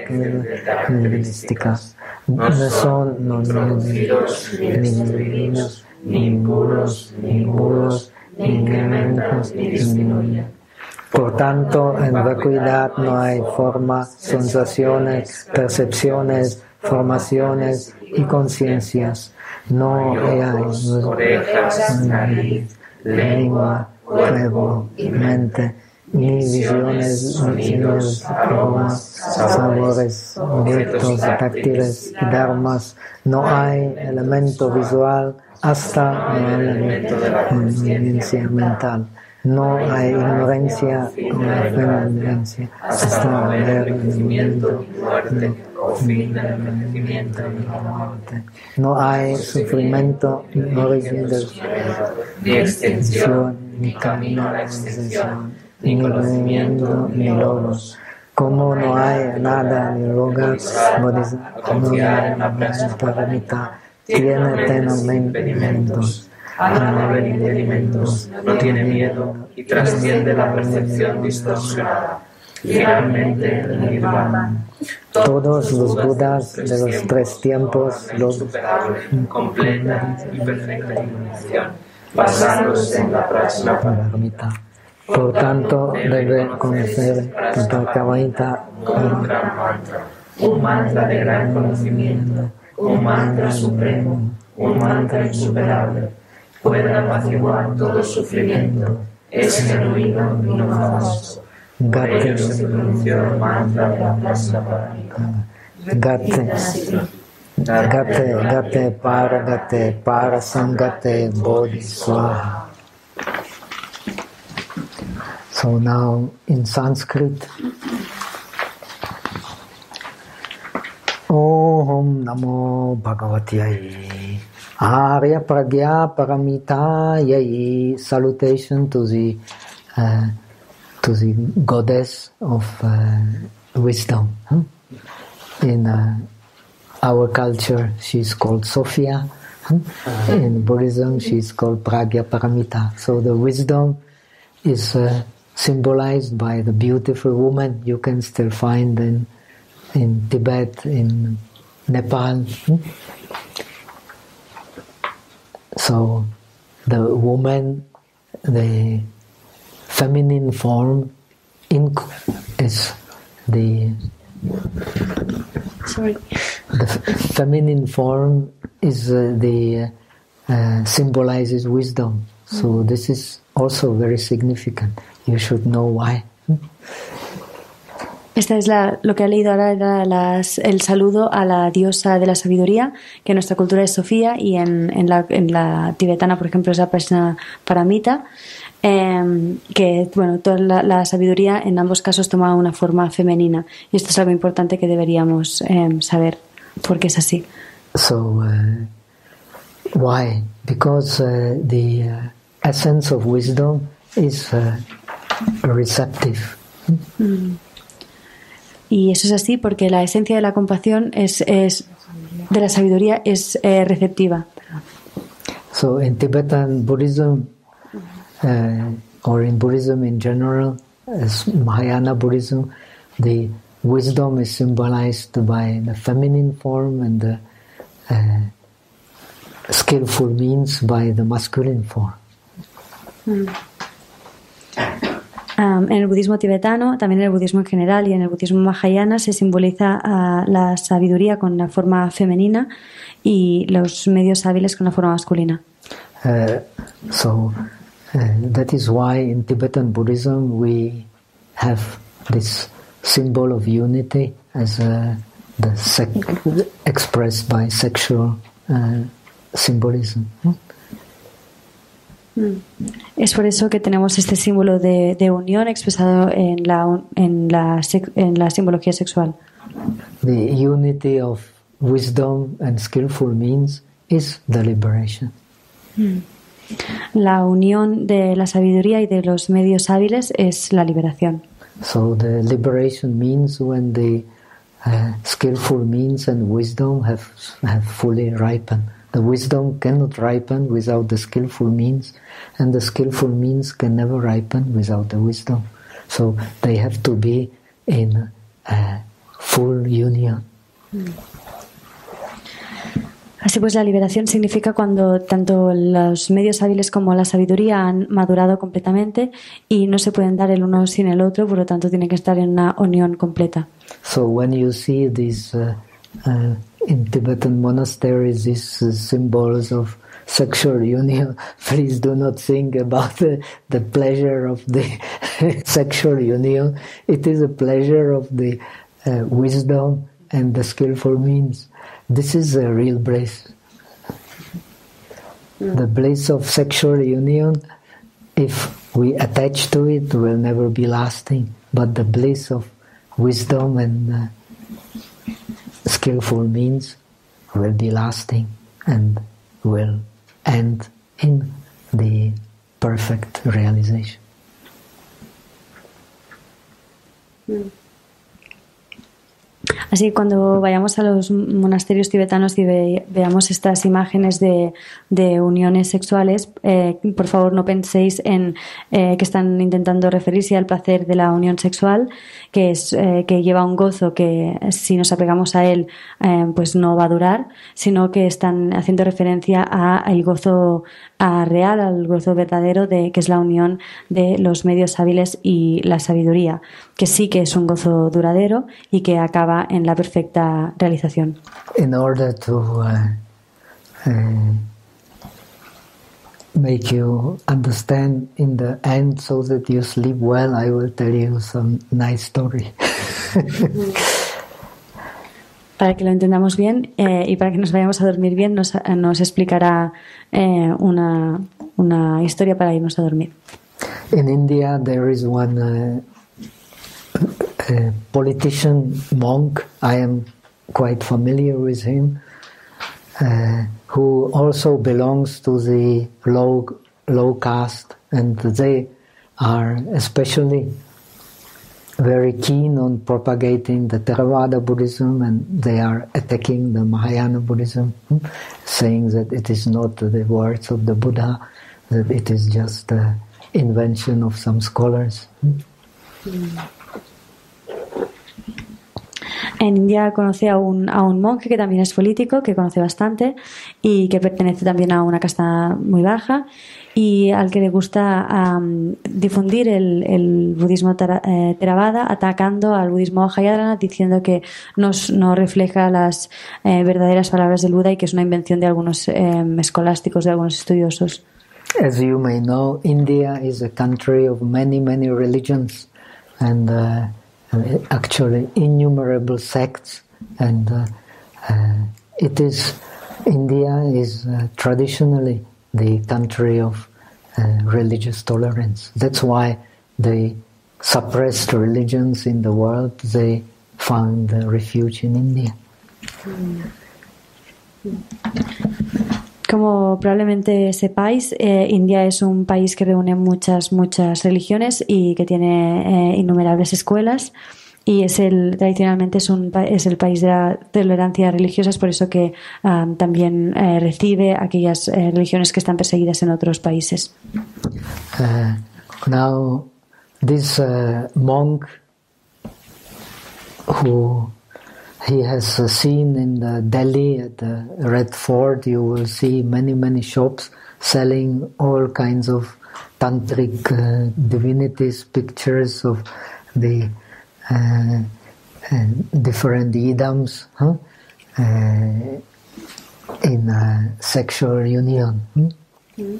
místicos no son no, ni, ni divinos, ni impuros, ni impuros, ni incrementos, ni disminuyen. Por tanto, en vacuidad no hay forma, sensaciones, percepciones, formaciones y conciencias. No hay orejas, nariz, lengua, cuerpo y mente, ni visiones, ni signos, aromas, sabores, objetos táctiles y dharmas. No hay elemento visual hasta el elemento de la conciencia mental. No hay ignorancia o ignorancia hasta el conocimiento o fin del envejecimiento y la muerte. No hay sufrimiento, ni origen de ni extensión, ni camino a la extensión, ni conocimiento, ni logros. Como no hay nada ni logros, no hay paramita, tiene tenamente impedimentos. Al no haber impedimentos, no tiene miedo y trasciende la percepción distorsionada. Finalmente, el nirvana. Todos los budas de los tres tiempos, los completa y perfecta iluminación, basándose en la práctica paramita. Por tanto, debe conocer que Bhagavata como un gran mantra, un mantra de gran conocimiento, un mantra supremo, un mantra insuperable. Puede apaciguar todo sufrimiento, es genuino y no falso. Por ello se pronunció el mantra de la Prajna Paramita. Gate, Gate, Gate, Para, Gate, Para, Sangate, Bodhi, Swaha. So now in Sanskrit, Om Namo Bhagavatyai Arya Pragya Paramita Yai. Salutation to the uh, to the goddess of uh, wisdom. Huh? In uh, our culture, she is called Sophia. Huh? In Buddhism, she is called Pragya Paramita. So the wisdom is uh, symbolized by the beautiful woman you can still find in in Tibet, in Nepal. Hmm? So the woman, the feminine form in, is the Sorry. the feminine form is uh, the uh, symbolizes wisdom. So this is also very significant. You should know why. Esta es la, lo que ha leído ahora era las, el saludo a la diosa de la sabiduría, que en nuestra cultura es Sofía y en, en, la, en la tibetana, por ejemplo, es la Prajna Paramita, eh, que bueno, toda la, la sabiduría en ambos casos toma una forma femenina, y esto es algo importante que deberíamos eh, saber, porque es así. So, uh, why? Because uh, the uh, essence of wisdom is uh, receptive. Mm. Y eso es así porque la esencia de la compasión es, es de la sabiduría es eh, receptiva. So in Tibetan Buddhism, uh, or in Buddhism in general, as Mahayana Buddhism, the wisdom is symbolized by the feminine form and the uh, skillful means by the masculine form. Mm. Um, en el budismo tibetano, también en el budismo en general y en el budismo mahayana se simboliza uh, la sabiduría con la forma femenina y los medios hábiles con la forma masculina. Uh, so uh, that is why in Tibetan Buddhism we have this symbol of unity as uh, the sec- expressed by sexual uh, symbolism. Es por eso que tenemos este símbolo de, de unión expresado en la, en, la, en la simbología sexual. The unity of wisdom and skillful means is the liberation. La unión de la sabiduría y de los medios hábiles es la liberación. So the liberation means when the uh, skillful means and wisdom have have fully ripened. The wisdom cannot ripen without the skillful means, and the skillful means can never ripen without the wisdom. So they have to be in uh, full union. Así pues, la liberación significa cuando tanto los medios hábiles como la sabiduría han madurado completamente y no se pueden dar el uno sin el otro, por lo tanto tienen que estar en una unión completa. So when you see these uh, uh, in Tibetan monasteries, these uh, symbols of sexual union, please do not think about the, the pleasure of the sexual union. It is a pleasure of the uh, wisdom and the skillful means. This is a real bliss. Mm. The bliss of sexual union, if we attach to it, will never be lasting. But the bliss of wisdom and uh, skillful means will be lasting and will end in the perfect realization. Mm. Así que cuando vayamos a los monasterios tibetanos y ve, veamos estas imágenes de, de uniones sexuales, eh, por favor no penséis en eh, que están intentando referirse al placer de la unión sexual, que es eh, que lleva un gozo que si nos apegamos a él eh, pues no va a durar, sino que están haciendo referencia al gozo a real, al gozo verdadero, de que es la unión de los medios hábiles y la sabiduría, que sí que es un gozo duradero y que acaba en la perfecta realización. In order to uh, uh, make you understand in the end so that you sleep well, I will tell you some nice story. Para que lo entendamos bien eh, y para que nos vayamos a dormir bien, nos, nos explicará eh, una, una historia para irnos a dormir. In India there is one uh, a politician monk, I am quite familiar with him, uh, who also belongs to the low low caste, and they are especially very keen on propagating the Theravada Buddhism, and they are attacking the Mahayana Buddhism, saying that it is not the words of the Buddha, that it is just an invention of some scholars. Mm. En India conoce a un, a un monje que también es político, que conoce bastante y que pertenece también a una casta muy baja y al que le gusta um, difundir el, el budismo tera, eh, Theravada, atacando al budismo Mahayana, diciendo que no, no refleja las eh, verdaderas palabras del Buda y que es una invención de algunos eh, escolásticos, de algunos estudiosos. As you may know, India is a country of many, many religions and uh, actually innumerable sects, and uh, uh, it is India is uh, traditionally the country of uh, religious tolerance. That's why the suppressed religions in the world, they found uh, refuge in India. Como probablemente sepáis, eh, India es un país que reúne muchas, muchas religiones y que tiene eh, innumerables escuelas y es el, tradicionalmente es, un, es el país de la tolerancia religiosa, es por eso que um, también eh, recibe aquellas eh, religiones que están perseguidas en otros países. Uh, Now, this uh, monk who he has uh, seen in the Delhi at the Red Fort, you will see many, many shops selling all kinds of tantric uh, divinities, pictures of the uh, uh, different idams huh? uh, in uh, sexual union. Hmm? Mm.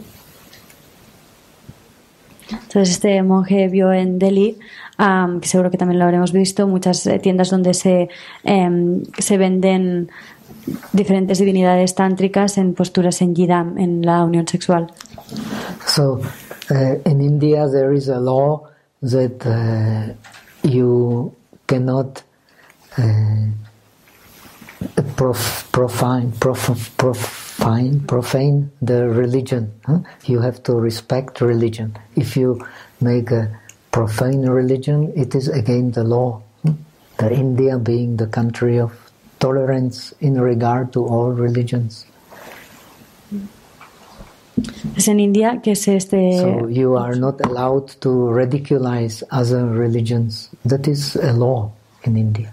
Entonces este monje vio en Delhi, um, que seguro que también lo habremos visto, muchas eh, tiendas donde se, um, se venden diferentes divinidades tántricas en posturas en yidam, en la unión sexual. So, uh, in India there is a law that uh, you cannot uh, prof, profane, prof, profane, profane the religion. Huh? You have to respect religion. If you make a profane religion, it is against the law. Hmm? The India being the country of tolerance in regard to all religions. Es en India que es este. So you are not allowed to ridiculize other religions. That is a law in India.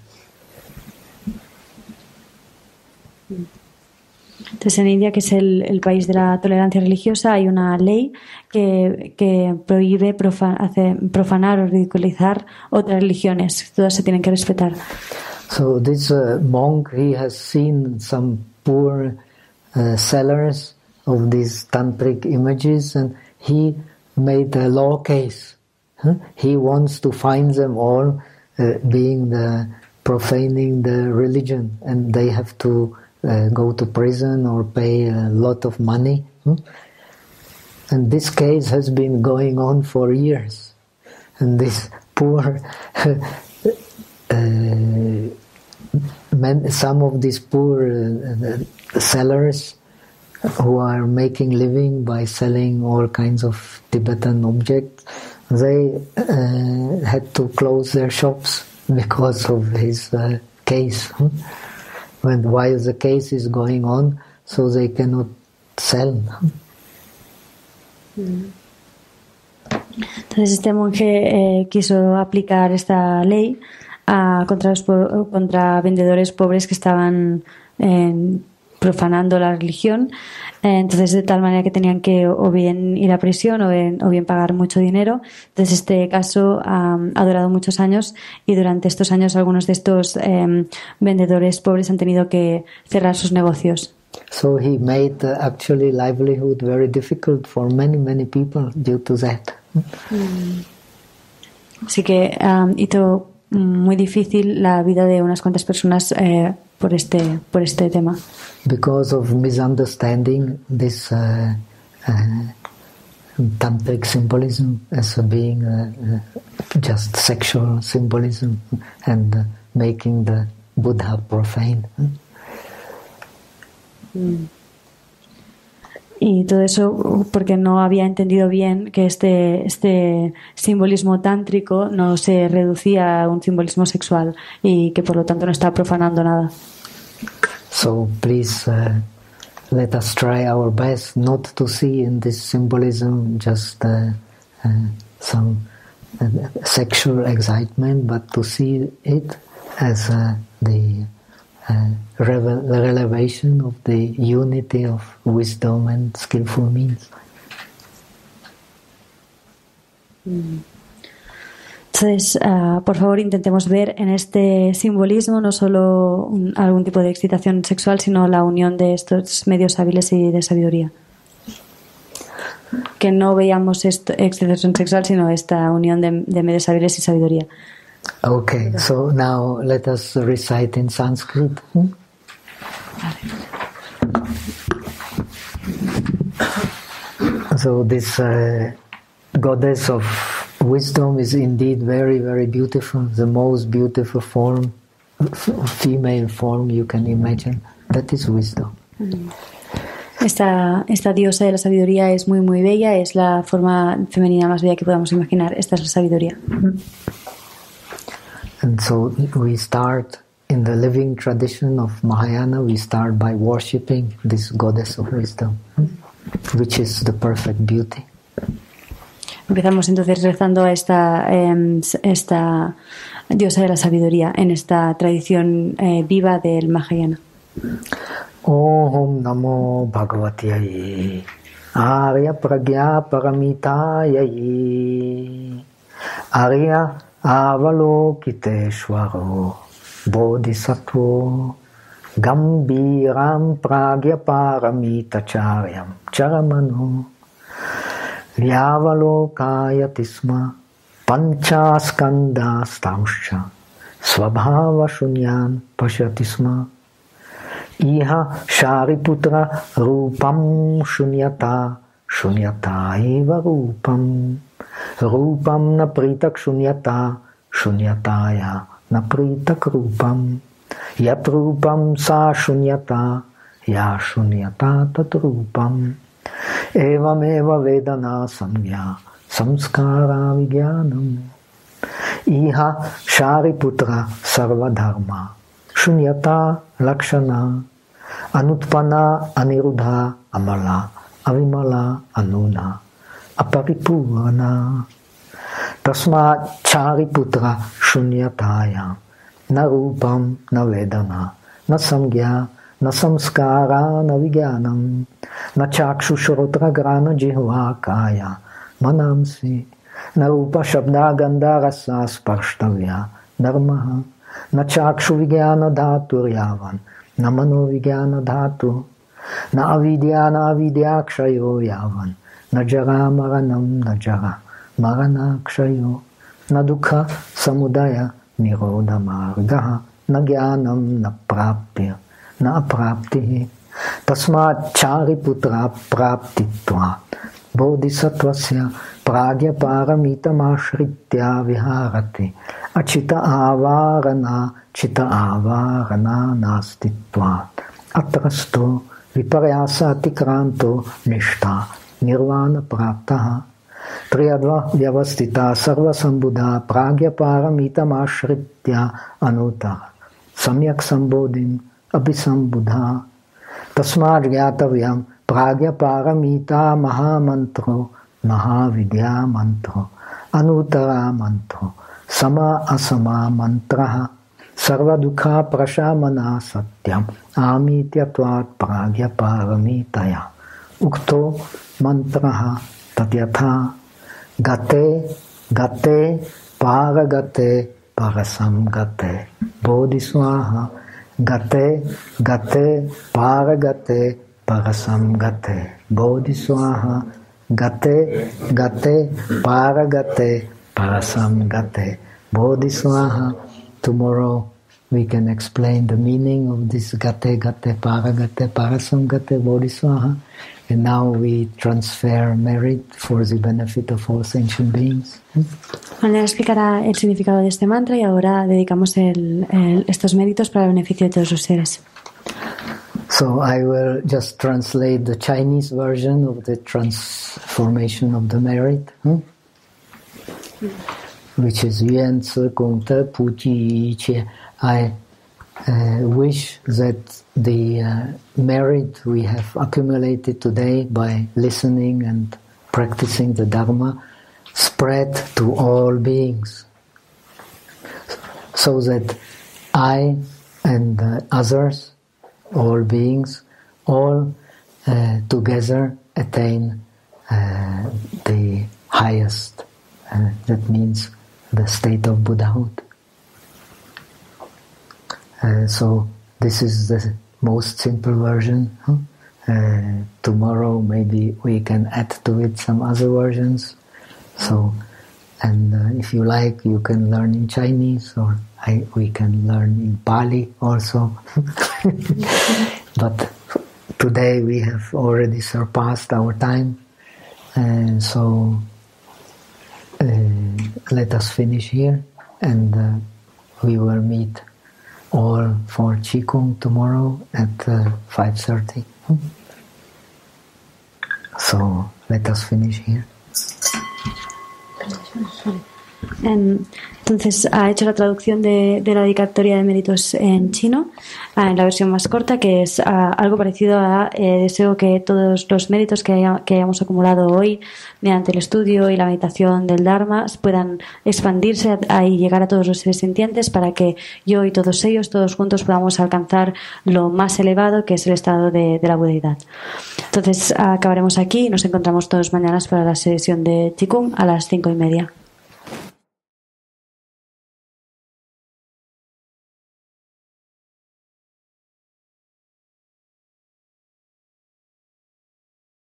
Entonces en India, que es el, el país de la tolerancia religiosa, hay una ley que, que prohíbe profan, hacer, profanar o ridiculizar otras religiones. Todas se tienen que respetar. So this uh, monk, he has seen some poor uh, sellers of these tantric images, and he made a law case. Huh? He wants to find them all uh, being the profaning the religion, and they have to uh, go to prison or pay a lot of money. Hmm? And this case has been going on for years, and this poor uh, men, some of these poor uh, sellers who are making living by selling all kinds of Tibetan objects, they uh, had to close their shops because of his uh, case. Hmm? When while the case is going on, so they cannot sell. Entonces este monje eh, quiso aplicar esta ley a, contra, los, contra vendedores pobres que estaban eh, profanando la religión. Eh, entonces de tal manera que tenían que o bien ir a prisión o bien, o bien pagar mucho dinero. Entonces este caso um, ha durado muchos años y durante estos años algunos de estos eh, vendedores pobres han tenido que cerrar sus negocios. So he made uh, actually livelihood very difficult for many many people due to that. Mm. Así que um, hizo muy difícil la vida de unas cuantas personas eh, por este por este tema. Because of misunderstanding this uh, uh, tantric symbolism as being uh, uh, just sexual symbolism and uh, making the Buddha profane. Mm. Y todo eso porque no había entendido bien que este, este simbolismo tántrico no se reducía a un simbolismo sexual y que por lo tanto no está profanando nada. So please uh, let us try our best not to see in this symbolism just uh, uh, some uh, sexual excitement, but to see it as uh, the uh, revel- revelation of the unity of wisdom and skillful means. Mm. Entonces, uh, por favor, intentemos ver en este simbolismo no solo un, algún tipo de excitación sexual, sino la unión de estos medios hábiles y de sabiduría. Que no veamos esto, excitación sexual, sino esta unión de, de medios hábiles y sabiduría. Okay, so now let us recite in Sanskrit. Hmm? So this uh, goddess of wisdom is indeed very, very beautiful. The most beautiful form, female form you can imagine. That is wisdom. Esta, esta diosa de la sabiduría es muy, muy bella. Es la forma femenina más bella que podamos imaginar. Esta es la sabiduría. And so we start in the living tradition of Mahayana. We start by worshipping this goddess of wisdom, which is the perfect beauty. Empezamos entonces rezando a esta, eh, esta diosa de la sabiduría en esta tradición eh, viva del Mahayana. Om Namo Bhagavate Arya Pragya Paramitayai Arya Avalokiteshvaro Bodhisattva Gambiram Pragya Paramitacharyam Charamano Vyavalokayati Panchaskandastamscha Svabhava Shunyan Pashatisma Iha Shariputra Rupam Shunyata Shunyata eva Rupam Rupam Napritak Shunyata Shunyataya Napritak Rupam Yat Rupam Sa Shunyata Ya Shunyata Tat Rupam Evam Eva Vedana Samya Samskara Vigyanam Iha Shariputra Sarvadharma Shunyata Lakshana Anutpana Anirudha Amala Avimala Anuna Aparipurana Tasma Chariputra Shunyataya Na Rupam Na Vedana Na Samgya Na Samskara Na Vigyanam Na Chakshushotra Grana Jihva Kaya Manamsi Na Rupa Shabda Gandha Rasa Sparštavya Dharmaha Na Chakshu Vigyana Dhatu Yavan Na Mano Vigyana Dhatu Na Avidya Na Avidya Kshayo Yavan Na Jara Maranam Na Jara Marana Kshayo Na Dukha Samudaya Nirodha Margaha Na Gyanam Na Prapya Na Apraptihi Tasmat Chariputra Praptitva Bodhisattvasya Pragya Paramita Mashritya Viharati Achita Avarana Chita Avarana Nastitvat Atrasto Viparyasa Tikranto Nishta Nirvana Praptaha Triyadva Vyavastita Sarva Sambudha Pragya Paramita Mashritya Anuta Samyak Sambodhim Abhisambudha Tasmad Gyatavyam Pragya Paramita Mahamantro Mahavidya Mantro Anutara Mantro Sama Asama Mantraha Sarva Dukha Prashamana Satyam Amityatvat Pragya Paramitaya Ukto Mantraha Tatyatha Gate Gate Paragate Parasam Gate Bodhiswaha Gate Gate Paragate Parasam Gate Bodhiswaha Gate Gate Paragate Parasam Gate Bodhiswaha. Tomorrow we can explain the meaning of this Gate Gate Paragate Parasam Gate Bodhiswaha. And now we transfer merit for the benefit of all sentient beings. Mañana explicará el significado de este mantra y ahora dedicamos el, el, estos méritos para el beneficio de todos los seres. So I will just translate the Chinese version of the transformation of the merit, hmm? which is Yuan Ci Gong De Pu Ji Qie. I uh, wish that the uh, merit we have accumulated today by listening and practicing the Dharma spread to all beings, so that I and uh, others, all beings, all uh, together attain uh, the highest. Uh, that means the state of Buddhahood. Uh, so this is the most simple version. Huh? Uh, tomorrow maybe we can add to it some other versions. So, and uh, if you like, you can learn in Chinese, or I, we can learn in Pali also. But today we have already surpassed our time, and so uh, let us finish here, and uh, we will meet all for Qigong tomorrow at uh, five thirty. So let us finish here. Entonces ha hecho la traducción de, de la dedicatoria de méritos en chino, en la versión más corta, que es a, algo parecido a eh, deseo que todos los méritos que, haya, que hayamos acumulado hoy mediante el estudio y la meditación del Dharma puedan expandirse a, a, y llegar a todos los seres sintientes para que yo y todos ellos, todos juntos, podamos alcanzar lo más elevado, que es el estado de, de la budeidad. Entonces acabaremos aquí y nos encontramos todos mañana para la sesión de Qigong a las cinco y media.